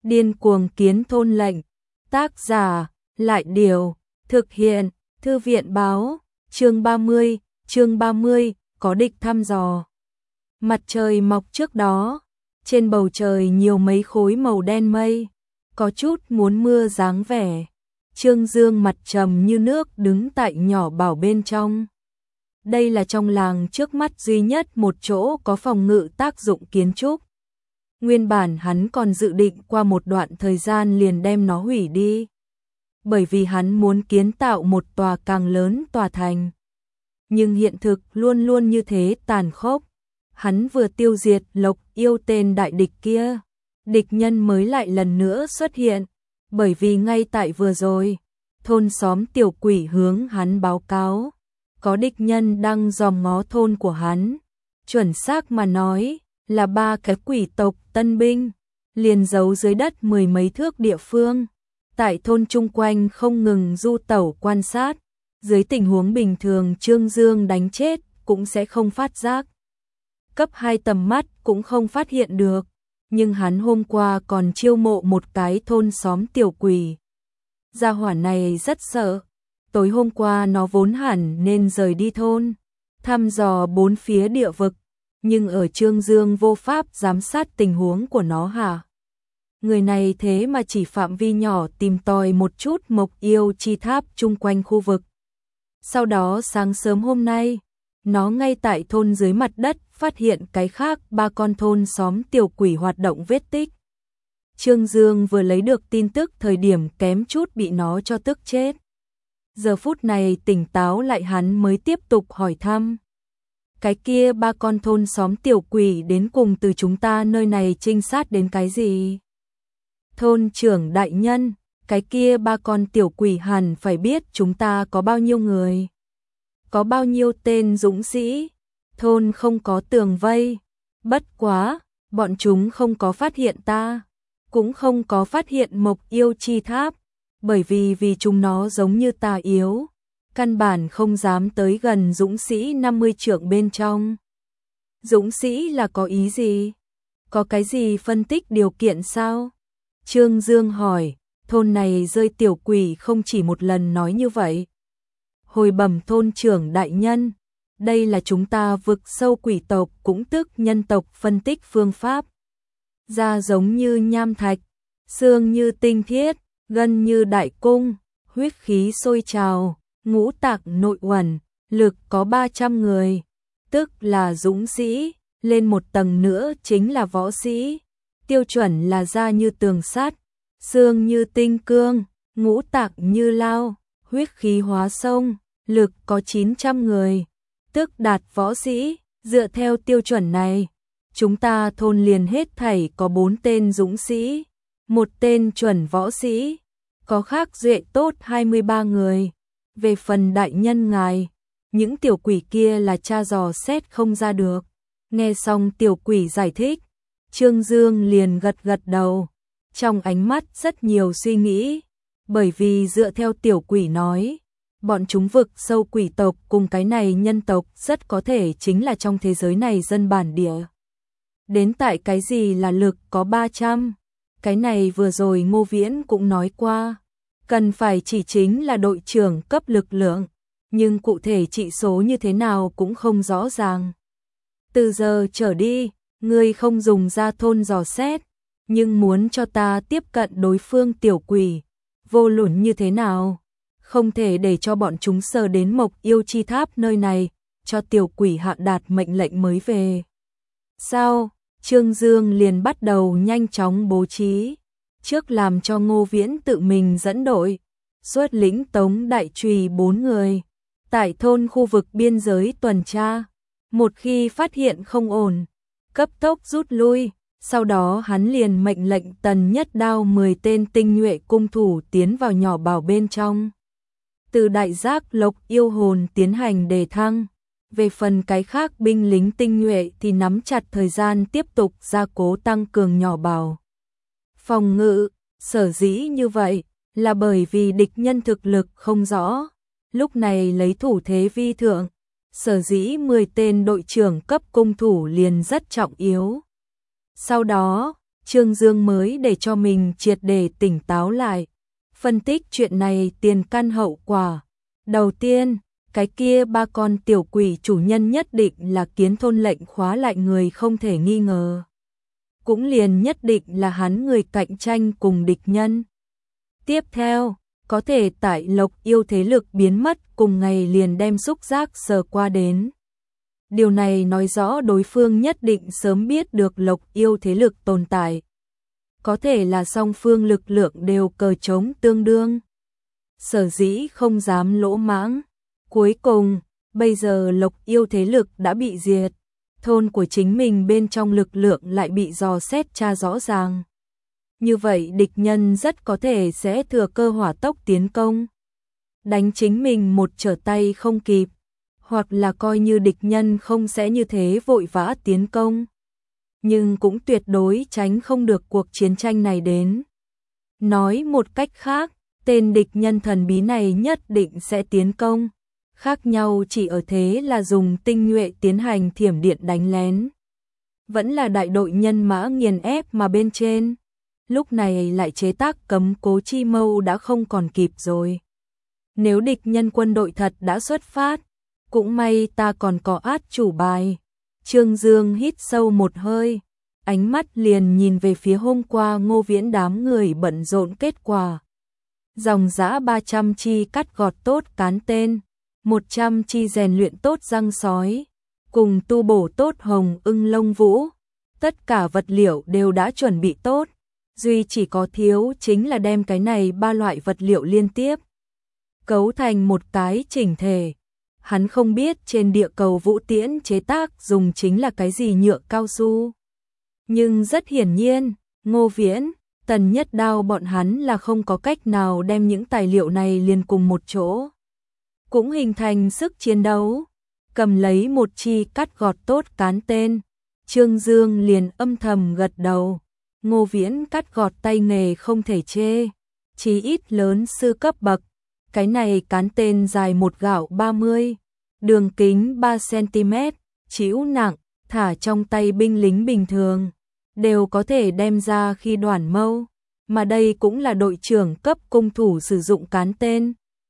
Điên cuồng kiến thôn lệnh. Tác giả, Lại Điều. Thực hiện, Thư viện Báo. Chương 30, có địch thăm dò. Mặt trời mọc trước đó, trên bầu trời nhiều mấy khối màu đen mây, có chút muốn mưa dáng vẻ. Trương Dương mặt trầm như nước đứng tại nhỏ bảo bên trong. Đây là trong làng trước mắt duy nhất một chỗ có phòng ngự tác dụng kiến trúc. Nguyên bản hắn còn dự định qua một đoạn thời gian liền đem nó hủy đi, bởi vì hắn muốn kiến tạo một tòa càng lớn tòa thành. Nhưng hiện thực luôn luôn như thế tàn khốc. Hắn vừa tiêu diệt Lộc Yêu tên đại địch kia, địch nhân mới lại lần nữa xuất hiện, bởi vì ngay tại vừa rồi, thôn xóm tiểu quỷ hướng hắn báo cáo, có địch nhân đang dòm ngó thôn của hắn. Chuẩn xác mà nói, là 3 cái quỷ tộc tân binh, liền giấu dưới đất 10 mấy thước địa phương, tại thôn chung quanh không ngừng du tẩu quan sát. Dưới tình huống bình thường Trương Dương đánh chết cũng sẽ không phát giác, cấp 2 tầm mắt cũng không phát hiện được, nhưng hắn hôm qua còn chiêu mộ một cái thôn xóm tiểu quỷ. Gia hỏa này rất sợ, tối hôm qua nó vốn hẳn nên rời đi thôn, thăm dò bốn phía địa vực, nhưng ở Trương Dương vô pháp giám sát tình huống của nó hả? Người này thế mà chỉ phạm vi nhỏ tìm tòi một chút Mộc Yêu chi tháp chung quanh khu vực. Sau đó sáng sớm hôm nay, nó ngay tại thôn dưới mặt đất phát hiện cái khác 3 con thôn xóm tiểu quỷ hoạt động vết tích. Trương Dương vừa lấy được tin tức thời điểm kém chút bị nó cho tức chết. Giờ phút này tỉnh táo lại hắn mới tiếp tục hỏi thăm. Cái kia 3 con thôn xóm tiểu quỷ đến cùng từ chúng ta nơi này trinh sát đến cái gì? Thôn trưởng đại nhân, cái kia 3 con tiểu quỷ hẳn phải biết chúng ta có bao nhiêu người, có bao nhiêu tên dũng sĩ. Thôn không có tường vây, bất quá, bọn chúng không có phát hiện ta, cũng không có phát hiện Mộc Yêu chi tháp, bởi vì chúng nó giống như ta yếu, căn bản không dám tới gần dũng sĩ 50 trượng bên trong. Dũng sĩ là có ý gì? Có cái gì phân tích điều kiện sao? Trương Dương hỏi. Thôn này rơi tiểu quỷ không chỉ một lần nói như vậy. Hồi bẩm thôn trưởng đại nhân, đây là chúng ta vực sâu quỷ tộc cũng tức nhân tộc phân tích phương pháp. Da giống như nham thạch, xương như tinh thiết, gân như đại cung, huyết khí sôi trào, ngũ tạng nội uẩn, lực có 300 người, tức là dũng sĩ, lên một tầng nữa chính là võ sĩ. Tiêu chuẩn là da như tường sắt, xương như tinh cương, ngũ tạng như lao, huyết khí hóa sông, lực có 900 người, tức đạt võ sĩ. Dựa theo tiêu chuẩn này, chúng ta thôn liền hết thảy có 4 tên dũng sĩ, 1 tên chuẩn võ sĩ, có khác duệ tốt 23 người. Về phần đại nhân ngài, những tiểu quỷ kia là tra dò xét không ra được. Nghe xong tiểu quỷ giải thích, Trương Dương liền gật gật đầu, trong ánh mắt rất nhiều suy nghĩ, bởi vì dựa theo tiểu quỷ nói, bọn chúng vực sâu quỷ tộc cùng cái này nhân tộc rất có thể chính là trong thế giới này dân bản địa. Đến tại cái gì là lực có 300, cái này vừa rồi Ngô Viễn cũng nói qua, cần phải chỉ chính là đội trưởng cấp lực lượng, nhưng cụ thể trị số như thế nào cũng không rõ ràng. Từ giờ trở đi, ngươi không dùng ra thôn dò xét, nhưng muốn cho ta tiếp cận đối phương tiểu quỷ, vô luận như thế nào, không thể để cho bọn chúng sờ đến Mộc Yêu chi tháp nơi này, cho tiểu quỷ hạ đạt mệnh lệnh mới về. Sao? Trương Dương liền bắt đầu nhanh chóng bố trí, trước làm cho Ngô Viễn tự mình dẫn đội, xuất lĩnh Tống Đại Trùy 4 người, tại thôn khu vực biên giới tuần tra, một khi phát hiện không ổn, cấp tốc rút lui. Sau đó hắn liền mệnh lệnh Tần Nhất Đao 10 tên tinh nhuệ cung thủ tiến vào nhỏ bảo bên trong. Từ đại giác Lộc Yêu hồn tiến hành đề thăng. Về phần cái khác binh lính tinh nhuệ thì nắm chặt thời gian tiếp tục gia cố tăng cường nhỏ bảo phòng ngự. Sở dĩ như vậy là bởi vì địch nhân thực lực không rõ, lúc này lấy thủ thế vi thượng. Sở dĩ 10 tên đội trưởng cấp cung thủ liền rất trọng yếu. Sau đó, Trương Dương mới để cho mình triệt để tỉnh táo lại, phân tích chuyện này tiền căn hậu quả. Đầu tiên, cái kia 3 con tiểu quỷ chủ nhân nhất định là Kiến Thôn lệnh khóa lại người không thể nghi ngờ. Cũng liền nhất định là hắn người cạnh tranh cùng địch nhân. Tiếp theo, có thể tại Lộc Yêu thế lực biến mất cùng ngày liền đem xúc giác sờ qua đến. Điều này nói rõ đối phương nhất định sớm biết được Lộc Yêu thế lực tồn tại. Có thể là song phương lực lượng đều cờ trống tương đương. Sở dĩ không dám lỗ mãng. Cuối cùng, bây giờ Lộc Yêu thế lực đã bị diệt. Thôn của chính mình bên trong lực lượng lại bị dò xét tra rõ ràng. Như vậy địch nhân rất có thể sẽ thừa cơ hỏa tốc tiến công. Đánh chính mình một trở tay không kịp. Hoặc là coi như địch nhân không sẽ như thế vội vã tiến công. Nhưng cũng tuyệt đối tránh không được cuộc chiến tranh này đến. Nói một cách khác, tên địch nhân thần bí này nhất định sẽ tiến công. Khác nhau chỉ ở thế là dùng tinh nhuệ tiến hành thiểm điện đánh lén. Vẫn là đại đội nhân mã nghiền ép mà bên trên. Lúc này lại chế tác cấm cố chi mâu đã không còn kịp rồi. Nếu địch nhân quân đội thật đã xuất phát, cũng may ta còn có át chủ bài. Trương Dương hít sâu một hơi, ánh mắt liền nhìn về phía hôm qua Ngô Viễn đám người bận rộn kết quả. Dòng dã 300 chi cắt gọt tốt cán tên, 100 chi rèn luyện tốt răng sói, cùng tu bổ tốt hồng ưng lông vũ. Tất cả vật liệu đều đã chuẩn bị tốt, duy chỉ có thiếu chính là đem cái này 3 loại vật liệu liên tiếp cấu thành một cái chỉnh thể. Hắn không biết trên địa cầu vũ tiễn chế tác dùng chính là cái gì nhựa cao su. Nhưng rất hiển nhiên, Ngô Viễn, Tần Nhất Đao bọn hắn là không có cách nào đem những tài liệu này liền cùng một chỗ. Cũng hình thành sức chiến đấu. Cầm lấy một chi cắt gọt tốt cán tên, Trương Dương liền âm thầm gật đầu. Ngô Viễn cắt gọt tay nghề không thể chê, chí ít lớn sư cấp bậc. Cái này cán tên dài 1 gạo 30, đường kính 3 cm, chịu nặng, thả trong tay binh lính bình thường, đều có thể đem ra khi đoản mâu, mà đây cũng là đội trưởng cấp cung thủ sử dụng cán tên.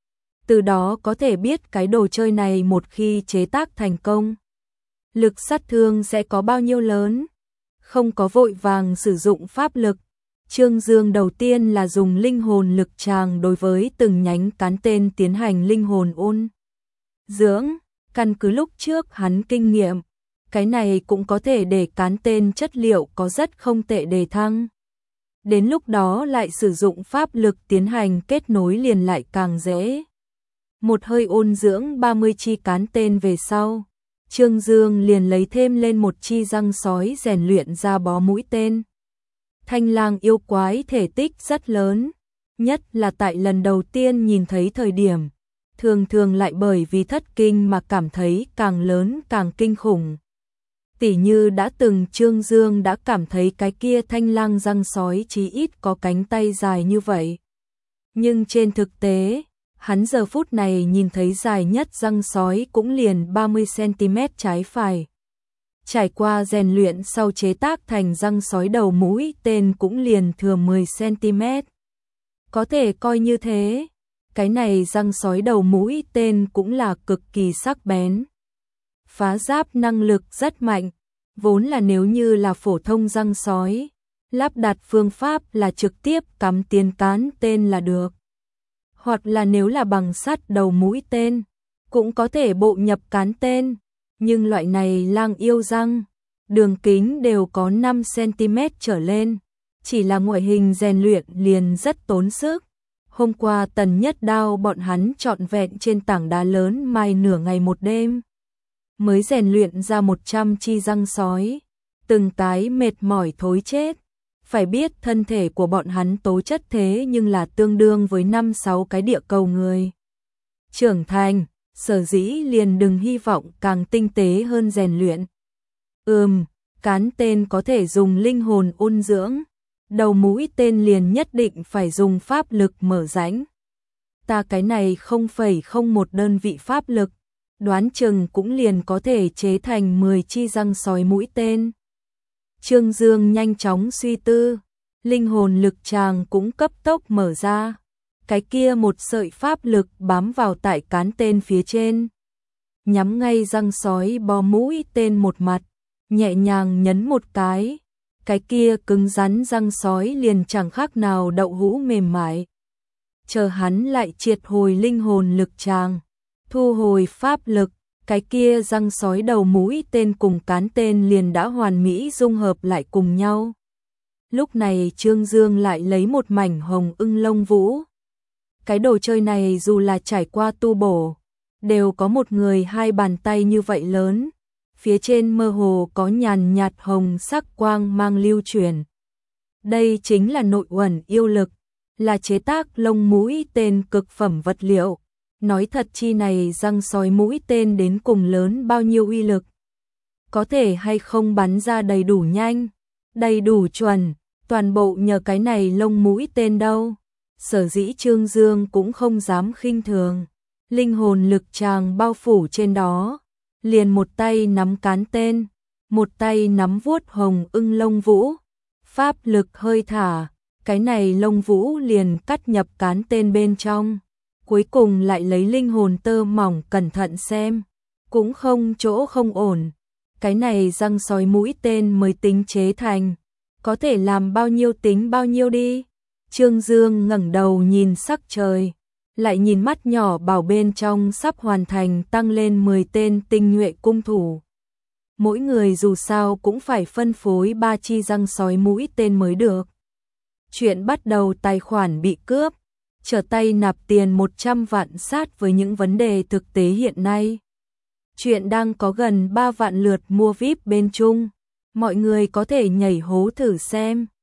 Từ đó có thể biết cái đồ chơi này một khi chế tác thành công, lực sát thương sẽ có bao nhiêu lớn. Không có vội vàng sử dụng pháp lực, Trương Dương đầu tiên là dùng linh hồn lực tràng đối với từng nhánh cán tên tiến hành linh hồn ôn dưỡng. Căn cứ lúc trước hắn kinh nghiệm, cái này cũng có thể để cán tên chất liệu có rất không tệ đề thăng. Đến lúc đó lại sử dụng pháp lực tiến hành kết nối liền lại càng dễ. Một hơi ôn dưỡng 30 chi cán tên về sau, Trương Dương liền lấy thêm lên một chi răng sói rèn luyện ra bó mũi tên. Thanh lang yêu quái thể tích rất lớn, nhất là tại lần đầu tiên nhìn thấy thời điểm, thường thường lại bởi vì thất kinh mà cảm thấy càng lớn càng kinh khủng. Tỉ như đã từng Trương Dương đã cảm thấy cái kia thanh lang răng sói chí ít có cánh tay dài như vậy. Nhưng trên thực tế, hắn giờ phút này nhìn thấy dài nhất răng sói cũng liền 30 cm trái phải. Trải qua rèn luyện sau chế tác thành răng sói đầu mũi tên cũng liền thừa 10 cm. Có thể coi như thế, cái này răng sói đầu mũi tên cũng là cực kỳ sắc bén. Phá giáp năng lực rất mạnh, vốn là nếu như là phổ thông răng sói, lắp đặt phương pháp là trực tiếp cắm tiến cán tên là được. Hoặc là nếu là bằng sắt đầu mũi tên, cũng có thể bộ nhập cán tên. Nhưng loại này lang yêu răng, đường kính đều có 5 cm trở lên, chỉ là ngoại hình rèn luyện liền rất tốn sức. Hôm qua Tần Nhất Đao bọn hắn trọn vẹn trên tảng đá lớn mai nửa ngày một đêm, mới rèn luyện ra 100 chi răng sói, từng cái mệt mỏi thối chết. Phải biết thân thể của bọn hắn tố chất thế nhưng là tương đương với 5-6 cái địa cầu người trưởng thành. Sở dĩ liền đừng hy vọng càng tinh tế hơn rèn luyện. Cán tên có thể dùng linh hồn ôn dưỡng, đầu mũi tên liền nhất định phải dùng pháp lực mở rãnh. Ta cái này 0,01 đơn vị pháp lực, đoán chừng cũng liền có thể chế thành 10 chi răng sói mũi tên. Trương Dương nhanh chóng suy tư, linh hồn lực tràng cũng cấp tốc mở ra. Cái kia một sợi pháp lực bám vào tại cán tên phía trên, nhắm ngay răng sói bò mũi tên một mặt, nhẹ nhàng nhấn một cái kia cứng rắn răng sói liền chẳng khác nào đậu hũ mềm mại. Chờ hắn lại triệt hồi linh hồn lực tràng, thu hồi pháp lực, cái kia răng sói đầu mũi tên cùng cán tên liền đã hoàn mỹ dung hợp lại cùng nhau. Lúc này Trương Dương lại lấy một mảnh hồng ưng lông vũ. Cái đồ chơi này dù là trải qua tu bổ, đều có một người hai bàn tay như vậy lớn. Phía trên mơ hồ có nhàn nhạt hồng sắc quang mang lưu truyền. Đây chính là nội uẩn yêu lực, là chế tác lông mũi tên cực phẩm vật liệu. Nói thật chi này răng sói mũi tên đến cùng lớn bao nhiêu uy lực. Có thể hay không bắn ra đầy đủ nhanh, đầy đủ chuẩn, toàn bộ nhờ cái này lông mũi tên đâu. Sở dĩ Trương Dương cũng không dám khinh thường. Linh hồn lực tràng bao phủ trên đó, liền một tay nắm cán tên, một tay nắm vuốt hồng ưng lông vũ. Pháp lực hơi thả, cái này lông vũ liền cắt nhập cán tên bên trong. Cuối cùng lại lấy linh hồn tơ mỏng cẩn thận xem, cũng không chỗ không ổn. Cái này răng sói mũi tên mới tính chế thành, có thể làm bao nhiêu tính bao nhiêu đi. Trương Dương ngẩng đầu nhìn sắc trời, lại nhìn mắt nhỏ bảo bên trong sắp hoàn thành tăng lên 10 tên tinh nhuệ cung thủ. Mỗi người dù sao cũng phải phân phối 3 chi răng sói mũi tên mới được. Chuyện bắt đầu tài khoản bị cướp, trở tay nạp tiền 100 vạn sát với những vấn đề thực tế hiện nay. Chuyện đang có gần 3 vạn lượt mua VIP bên Trung, mọi người có thể nhảy hố thử xem.